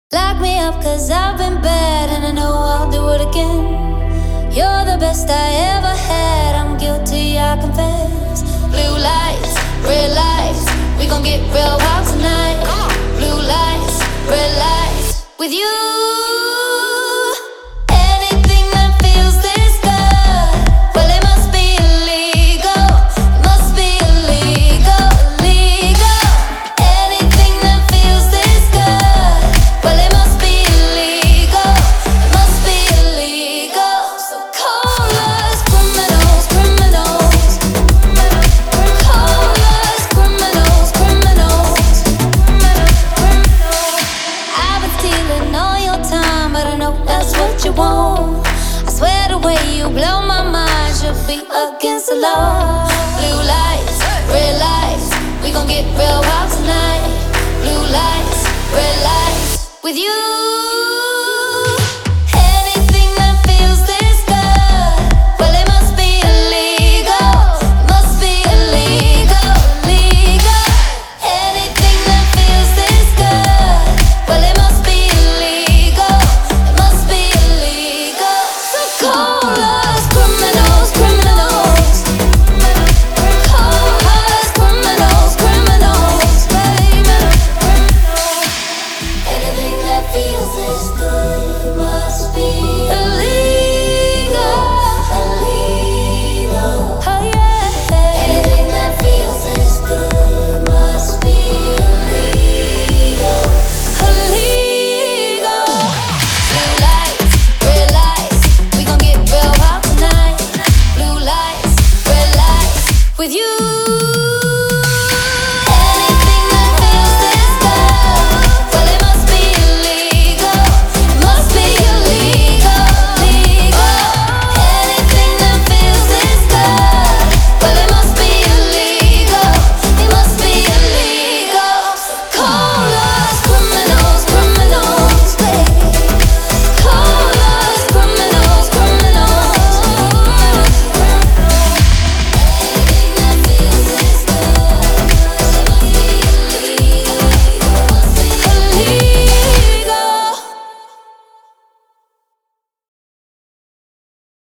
Lock me up cause I've been bad and I know I'll do it again. You're the best I ever had, I'm guilty, I confess. Blue lights, red lights, we gon' get real wild tonight. Blue lights, red lights, with you. Anything that feels this good, well it must be illegal. It must be illegal, illegal. Anything that feels this good, well it must be illegal. It must be illegal. So call us criminals, criminals. Call us criminals, criminals. I've been stealing all your time, but I know that's what you want. I swear the way you blow my mind should be against the law. Blue lights, red lights, we gon' get real wild tonight. Blue lights, red lights, with you. Anything that feels this good, well it must be illegal. It must be illegal, illegal. Anything that feels this good, well it must be illegal. It must be illegal. So call us criminals, criminals. Call us criminals, criminals, baby. Anything that feels this good must be illegal, illegal. Oh yeah. Anything that feels this good must be illegal, illegal. Blue lights, red lights, we gon' get real wild tonight. Blue lights, red lights, with you.